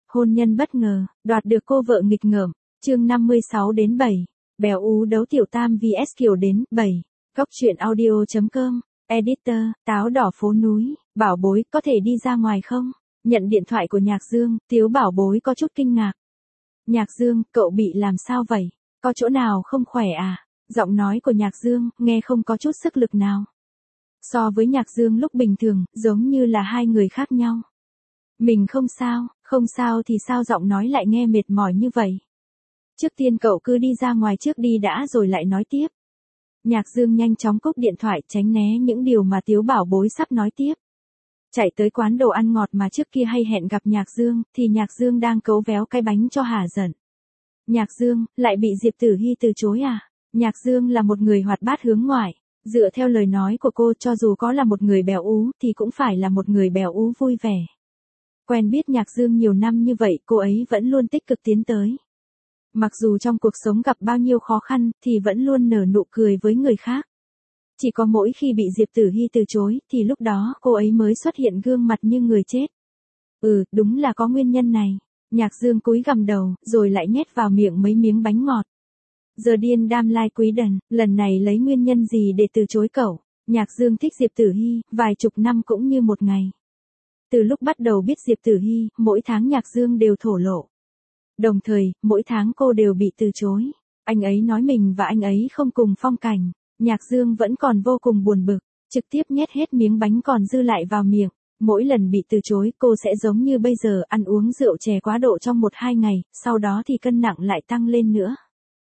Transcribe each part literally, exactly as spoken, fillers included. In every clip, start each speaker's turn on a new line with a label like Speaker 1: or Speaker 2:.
Speaker 1: Hôn nhân bất ngờ, đoạt được cô vợ nghịch ngợm, chương năm mươi sáu đến bảy, Bèo Ú đấu Tiểu Tam vs Kiều đến, bảy, Góc truyện audio chấm com, Editor, Táo đỏ phố núi, Bảo bối, có thể đi ra ngoài không? Nhận điện thoại của Nhạc Dương, Tiếu Bảo bối có chút kinh ngạc. Nhạc Dương, cậu bị làm sao vậy? Có chỗ nào không khỏe à? Giọng nói của Nhạc Dương, nghe không có chút sức lực nào. So với Nhạc Dương lúc bình thường, giống như là hai người khác nhau. Mình không sao, không sao thì sao giọng nói lại nghe mệt mỏi như vậy? Trước tiên cậu cứ đi ra ngoài trước đi đã rồi lại nói tiếp. Nhạc Dương nhanh chóng cúp điện thoại tránh né những điều mà Tiếu Bảo bối sắp nói tiếp. Chạy tới quán đồ ăn ngọt mà trước kia hay hẹn gặp Nhạc Dương, thì Nhạc Dương đang cấu véo cái bánh cho hả giận. Nhạc Dương, lại bị Diệp Tử Hi từ chối à? Nhạc Dương là một người hoạt bát hướng ngoại. Dựa theo lời nói của cô, cho dù có là một người bèo ú, thì cũng phải là một người bèo ú vui vẻ. Quen biết Nhạc Dương nhiều năm như vậy, cô ấy vẫn luôn tích cực tiến tới. Mặc dù trong cuộc sống gặp bao nhiêu khó khăn, thì vẫn luôn nở nụ cười với người khác. Chỉ có mỗi khi bị Diệp Tử Hi từ chối, thì lúc đó cô ấy mới xuất hiện gương mặt như người chết. Ừ, đúng là có nguyên nhân này. Nhạc Dương cúi gằm đầu, rồi lại nhét vào miệng mấy miếng bánh ngọt. Giờ điên đam lai quý đần, lần này lấy nguyên nhân gì để từ chối cậu? Nhạc Dương thích Diệp Tử Hi, vài chục năm cũng như một ngày. Từ lúc bắt đầu biết Diệp Tử Hi, mỗi tháng Nhạc Dương đều thổ lộ. Đồng thời, mỗi tháng cô đều bị từ chối. Anh ấy nói mình và anh ấy không cùng phong cảnh. Nhạc Dương vẫn còn vô cùng buồn bực, trực tiếp nhét hết miếng bánh còn dư lại vào miệng. Mỗi lần bị từ chối, cô sẽ giống như bây giờ ăn uống rượu chè quá độ trong một hai ngày, sau đó thì cân nặng lại tăng lên nữa.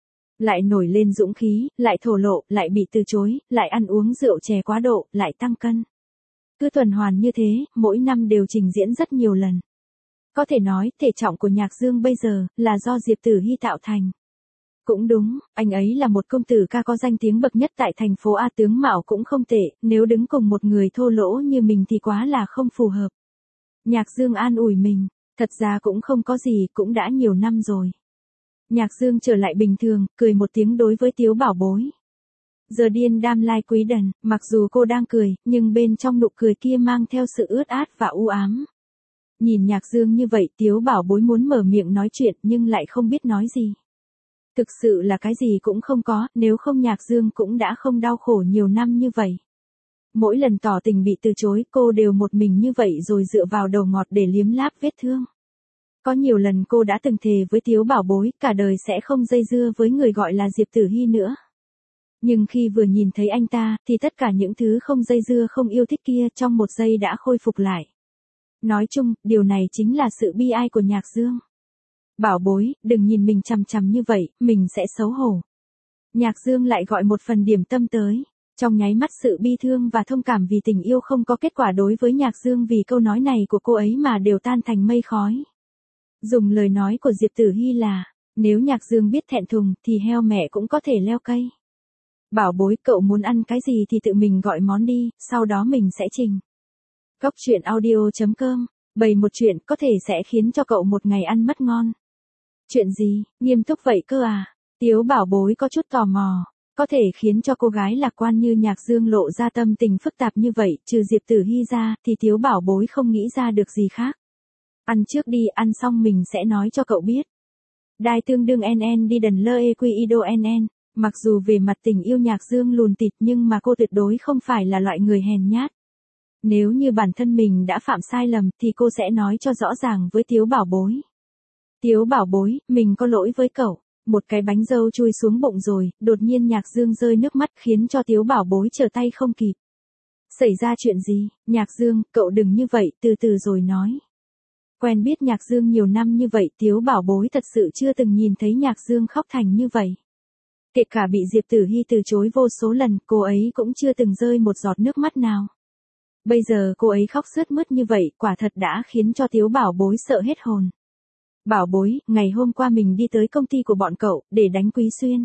Speaker 1: Lại nổi lên dũng khí, lại thổ lộ, lại bị từ chối, lại ăn uống rượu chè quá độ, lại tăng cân. Cứ tuần hoàn như thế, mỗi năm đều trình diễn rất nhiều lần. Có thể nói, thể trọng của Nhạc Dương bây giờ, là do Diệp Tử Hi tạo thành. Cũng đúng, anh ấy là một công tử ca có danh tiếng bậc nhất tại thành phố A, tướng mạo cũng không tệ, nếu đứng cùng một người thô lỗ như mình thì quá là không phù hợp. Nhạc Dương an ủi mình, thật ra cũng không có gì, cũng đã nhiều năm rồi. Nhạc Dương trở lại bình thường, cười một tiếng đối với Tiếu Bảo bối. Giờ điên đam lai quý đần, mặc dù cô đang cười, nhưng bên trong nụ cười kia mang theo sự ướt át và u ám. Nhìn Nhạc Dương như vậy, Tiếu Bảo bối muốn mở miệng nói chuyện nhưng lại không biết nói gì. Thực sự là cái gì cũng không có, nếu không Nhạc Dương cũng đã không đau khổ nhiều năm như vậy. Mỗi lần tỏ tình bị từ chối, cô đều một mình như vậy rồi dựa vào đầu ngọt để liếm láp vết thương. Có nhiều lần cô đã từng thề với Tiếu Bảo bối, cả đời sẽ không dây dưa với người gọi là Diệp Tử Hi nữa. Nhưng khi vừa nhìn thấy anh ta, thì tất cả những thứ không dây dưa không yêu thích kia trong một giây đã khôi phục lại. Nói chung, điều này chính là sự bi ai của Nhạc Dương. Bảo bối, đừng nhìn mình chằm chằm như vậy, mình sẽ xấu hổ. Nhạc Dương lại gọi một phần điểm tâm tới. Trong nháy mắt sự bi thương và thông cảm vì tình yêu không có kết quả đối với Nhạc Dương vì câu nói này của cô ấy mà đều tan thành mây khói. Dùng lời nói của Diệp Tử Hi là, nếu Nhạc Dương biết thẹn thùng thì heo mẹ cũng có thể leo cây. Bảo bối, cậu muốn ăn cái gì thì tự mình gọi món đi, sau đó mình sẽ trình. Góc truyện audio chấm com, bày một chuyện có thể sẽ khiến cho cậu một ngày ăn mất ngon. Chuyện gì, nghiêm túc vậy cơ à? Tiếu Bảo bối có chút tò mò. Có thể khiến cho cô gái lạc quan như Nhạc Dương lộ ra tâm tình phức tạp như vậy, trừ Diệp Tử Hi ra, thì Tiếu Bảo bối không nghĩ ra được gì khác. Ăn trước đi, ăn xong mình sẽ nói cho cậu biết. Đai tương đương en đi đần lơ e quy ido en. Mặc dù về mặt tình yêu Nhạc Dương lùn tịt nhưng mà cô tuyệt đối không phải là loại người hèn nhát. Nếu như bản thân mình đã phạm sai lầm thì cô sẽ nói cho rõ ràng với Tiếu Bảo bối. Tiếu Bảo bối, mình có lỗi với cậu. Một cái bánh dâu chui xuống bụng rồi, đột nhiên Nhạc Dương rơi nước mắt khiến cho Tiếu Bảo bối trở tay không kịp. Xảy ra chuyện gì? Nhạc Dương, cậu đừng như vậy, từ từ rồi nói. Quen biết Nhạc Dương nhiều năm như vậy, Tiếu Bảo bối thật sự chưa từng nhìn thấy Nhạc Dương khóc thành như vậy. Kể cả bị Diệp Tử Hi từ chối vô số lần, cô ấy cũng chưa từng rơi một giọt nước mắt nào. Bây giờ cô ấy khóc sướt mướt như vậy, quả thật đã khiến cho Tiếu Bảo bối sợ hết hồn. Bảo bối, ngày hôm qua mình đi tới công ty của bọn cậu, để đánh Quý Xuyên.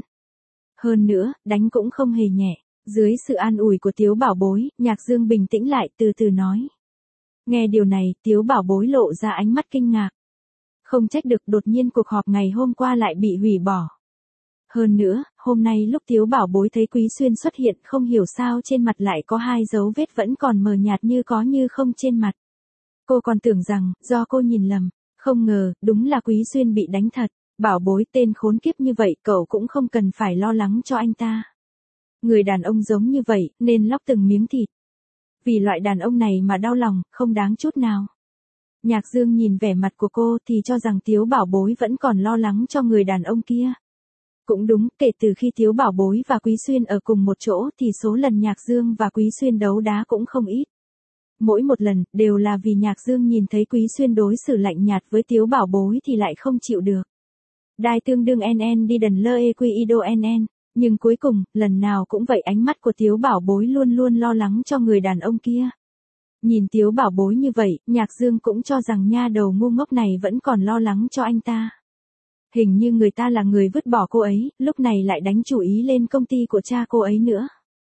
Speaker 1: Hơn nữa, đánh cũng không hề nhẹ. Dưới sự an ủi của Tiếu Bảo bối, Nhạc Dương bình tĩnh lại, từ từ nói. Nghe điều này, Tiếu Bảo bối lộ ra ánh mắt kinh ngạc. Không trách được, đột nhiên cuộc họp ngày hôm qua lại bị hủy bỏ. Hơn nữa, hôm nay lúc Tiếu Bảo bối thấy Quý Xuyên xuất hiện, không hiểu sao trên mặt lại có hai dấu vết vẫn còn mờ nhạt như có như không trên mặt. Cô còn tưởng rằng, do cô nhìn lầm. Không ngờ, đúng là Quý Xuyên bị đánh thật. Bảo bối, tên khốn kiếp như vậy cậu cũng không cần phải lo lắng cho anh ta. Người đàn ông giống như vậy, nên lóc từng miếng thịt. Vì loại đàn ông này mà đau lòng, không đáng chút nào. Nhạc Dương nhìn vẻ mặt của cô thì cho rằng Tiếu Bảo Bối vẫn còn lo lắng cho người đàn ông kia. Cũng đúng, kể từ khi Tiếu Bảo Bối và Quý Xuyên ở cùng một chỗ thì số lần Nhạc Dương và Quý Xuyên đấu đá cũng không ít. Mỗi một lần, đều là vì Nhạc Dương nhìn thấy Quý Xuyên đối xử lạnh nhạt với Tiếu Bảo Bối thì lại không chịu được. Đai tương đương en đi đần lơ e quy ido en. Nhưng cuối cùng, lần nào cũng vậy, ánh mắt của Tiếu Bảo Bối luôn luôn lo lắng cho người đàn ông kia. Nhìn Tiếu Bảo Bối như vậy, Nhạc Dương cũng cho rằng nha đầu ngu ngốc này vẫn còn lo lắng cho anh ta. Hình như người ta là người vứt bỏ cô ấy, lúc này lại đánh chủ ý lên công ty của cha cô ấy nữa.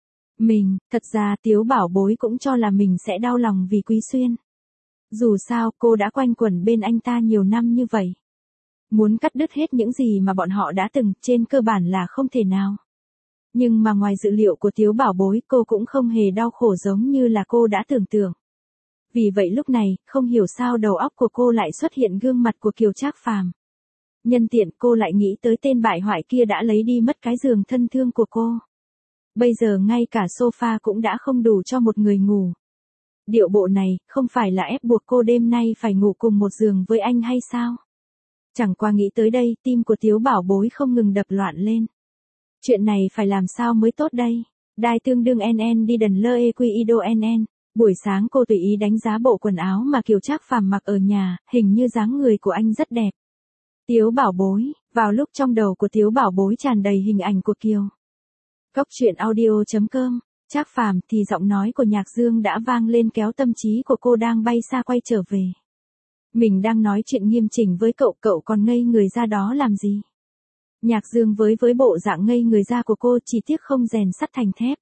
Speaker 1: Mình, thật ra Tiếu Bảo Bối cũng cho là mình sẽ đau lòng vì Quý Xuyên. Dù sao, cô đã quanh quẩn bên anh ta nhiều năm như vậy. Muốn cắt đứt hết những gì mà bọn họ đã từng, trên cơ bản là không thể nào. Nhưng mà ngoài dự liệu của Tiếu Bảo Bối, cô cũng không hề đau khổ giống như là cô đã tưởng tượng. Vì vậy lúc này, không hiểu sao đầu óc của cô lại xuất hiện gương mặt của Kiều Trác Phàm. Nhân tiện cô lại nghĩ tới tên bại hoại kia đã lấy đi mất cái giường thân thương của cô. Bây giờ ngay cả sofa cũng đã không đủ cho một người ngủ. Điệu bộ này, không phải là ép buộc cô đêm nay phải ngủ cùng một giường với anh hay sao? Chẳng qua nghĩ tới đây, tim của Tiếu Bảo Bối không ngừng đập loạn lên. Chuyện này phải làm sao mới tốt đây? Đai tương đương en đi đần lơ e quy ido en. Buổi sáng cô tùy ý đánh giá bộ quần áo mà Kiều Trác Phàm mặc ở nhà, hình như dáng người của anh rất đẹp. Tiếu Bảo Bối, vào lúc trong đầu của Tiếu Bảo Bối tràn đầy hình ảnh của Kiều. Cốc truyện audio chấm com, Trác Phàm thì giọng nói của Nhạc Dương đã vang lên kéo tâm trí của cô đang bay xa quay trở về. Mình đang nói chuyện nghiêm chỉnh với cậu, cậu còn ngây người ra đó làm gì? Nhạc Dương với với bộ dạng ngây người ra của cô chỉ tiếc không rèn sắt thành thép.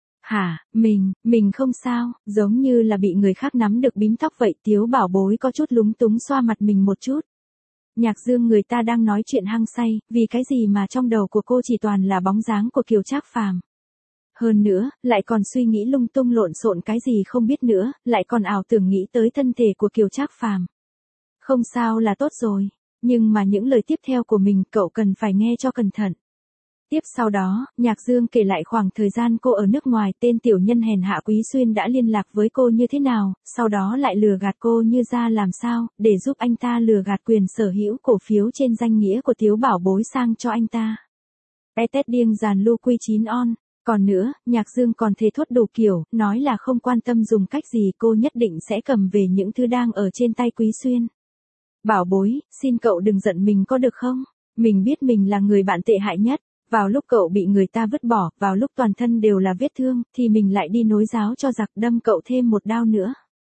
Speaker 1: Hả, mình, mình không sao, giống như là bị người khác nắm được bím tóc vậy. Tiếu Bảo Bối có chút lúng túng xoa mặt mình một chút. Nhạc Dương, người ta đang nói chuyện hăng say, vì cái gì mà trong đầu của cô chỉ toàn là bóng dáng của Kiều Trác Phàm. Hơn nữa, lại còn suy nghĩ lung tung lộn xộn cái gì không biết nữa, lại còn ảo tưởng nghĩ tới thân thể của Kiều Trác Phàm. Không sao là tốt rồi, nhưng mà những lời tiếp theo của mình cậu cần phải nghe cho cẩn thận. Tiếp sau đó, Nhạc Dương kể lại khoảng thời gian cô ở nước ngoài, tên tiểu nhân hèn hạ Quý Xuyên đã liên lạc với cô như thế nào, sau đó lại lừa gạt cô như ra làm sao, để giúp anh ta lừa gạt quyền sở hữu cổ phiếu trên danh nghĩa của Tiếu Bảo Bối sang cho anh ta. Bé tét điên dàn lưu quy chín on. Còn nữa, Nhạc Dương còn thề thốt đủ kiểu, nói là không quan tâm dùng cách gì cô nhất định sẽ cầm về những thứ đang ở trên tay Quý Xuyên. Bảo Bối, xin cậu đừng giận mình có được không? Mình biết mình là người bạn tệ hại nhất. Vào lúc cậu bị người ta vứt bỏ, vào lúc toàn thân đều là vết thương, thì mình lại đi nối giáo cho giặc đâm cậu thêm một đao nữa.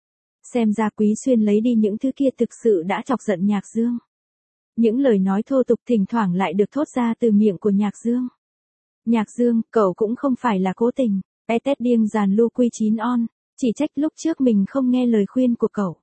Speaker 1: Xem ra Quý Xuyên lấy đi những thứ kia thực sự đã chọc giận Nhạc Dương. Những lời nói thô tục thỉnh thoảng lại được thốt ra từ miệng của Nhạc Dương. Nhạc Dương, cậu cũng không phải là cố tình. Bé tét điên dàn lưu quy chín on. Chỉ trách lúc trước mình không nghe lời khuyên của cậu.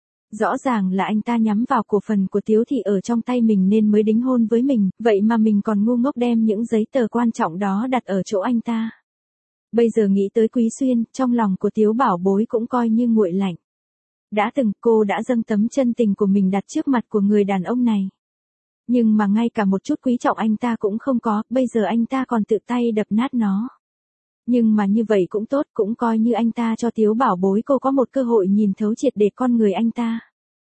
Speaker 1: Rõ ràng là anh ta nhắm vào cổ phần của Tiếu Thị ở trong tay mình nên mới đính hôn với mình, vậy mà mình còn ngu ngốc đem những giấy tờ quan trọng đó đặt ở chỗ anh ta. Bây giờ nghĩ tới Quý Xuyên, trong lòng của Tiếu Bảo Bối cũng coi như nguội lạnh. Đã từng cô đã dâng tấm chân tình của mình đặt trước mặt của người đàn ông này. Nhưng mà ngay cả một chút quý trọng anh ta cũng không có, bây giờ anh ta còn tự tay đập nát nó. Nhưng mà như vậy cũng tốt, cũng coi như anh ta cho Tiếu Bảo Bối cô có một cơ hội nhìn thấu triệt để con người anh ta.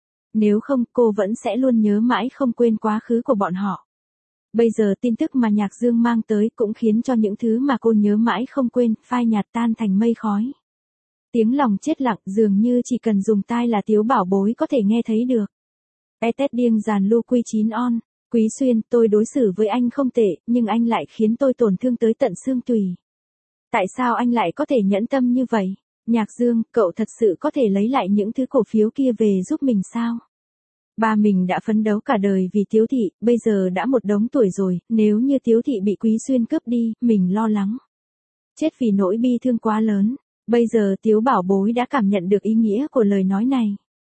Speaker 1: Nếu không, cô vẫn sẽ luôn nhớ mãi không quên quá khứ của bọn họ. Bây giờ tin tức mà Nhạc Dương mang tới cũng khiến cho những thứ mà cô nhớ mãi không quên, phai nhạt tan thành mây khói. Tiếng lòng chết lặng dường như chỉ cần dùng tai là Tiếu Bảo Bối có thể nghe thấy được. Bé tét điên dàn lưu quy chín on. Quý Xuyên, tôi đối xử với anh không tệ, nhưng anh lại khiến tôi tổn thương tới tận xương tủy. Tại sao anh lại có thể nhẫn tâm như vậy? Nhạc Dương, cậu thật sự có thể lấy lại những thứ cổ phiếu kia về giúp mình sao? Ba mình đã phấn đấu cả đời vì Tiếu Thị, bây giờ đã một đống tuổi rồi, nếu như Tiếu Thị bị Quý Xuyên cướp đi, mình lo lắng. Chết vì nỗi bi thương quá lớn. Bây giờ Tiếu Bảo Bối đã cảm nhận được ý nghĩa của lời nói này.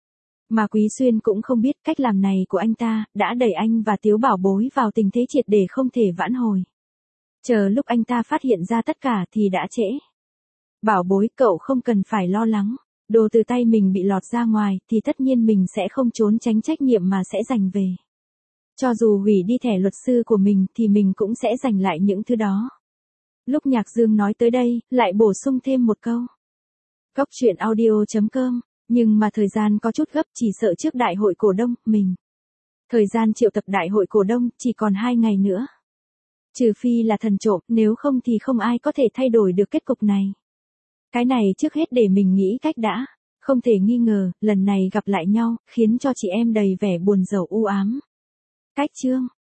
Speaker 1: Mà Quý Xuyên cũng không biết cách làm này của anh ta, đã đẩy anh và Tiếu Bảo Bối vào tình thế triệt để không thể vãn hồi. Chờ lúc anh ta phát hiện ra tất cả thì đã trễ. Bảo Bối, cậu không cần phải lo lắng. Đồ từ tay mình bị lọt ra ngoài thì tất nhiên mình sẽ không trốn tránh trách nhiệm mà sẽ giành về. Cho dù hủy đi thẻ luật sư của mình thì mình cũng sẽ giành lại những thứ đó. Lúc Nhạc Dương nói tới đây, lại bổ sung thêm một câu. Cốc truyện audio chấm com, nhưng mà thời gian có chút gấp, chỉ sợ trước đại hội cổ đông, mình. Thời gian triệu tập đại hội cổ đông chỉ còn hai ngày nữa. Trừ phi là thần trộm, nếu không thì không ai có thể thay đổi được kết cục này. Cái này trước hết để mình nghĩ cách đã. Không thể nghi ngờ, lần này gặp lại nhau, khiến cho chị em đầy vẻ buồn rầu u ám. Cách chương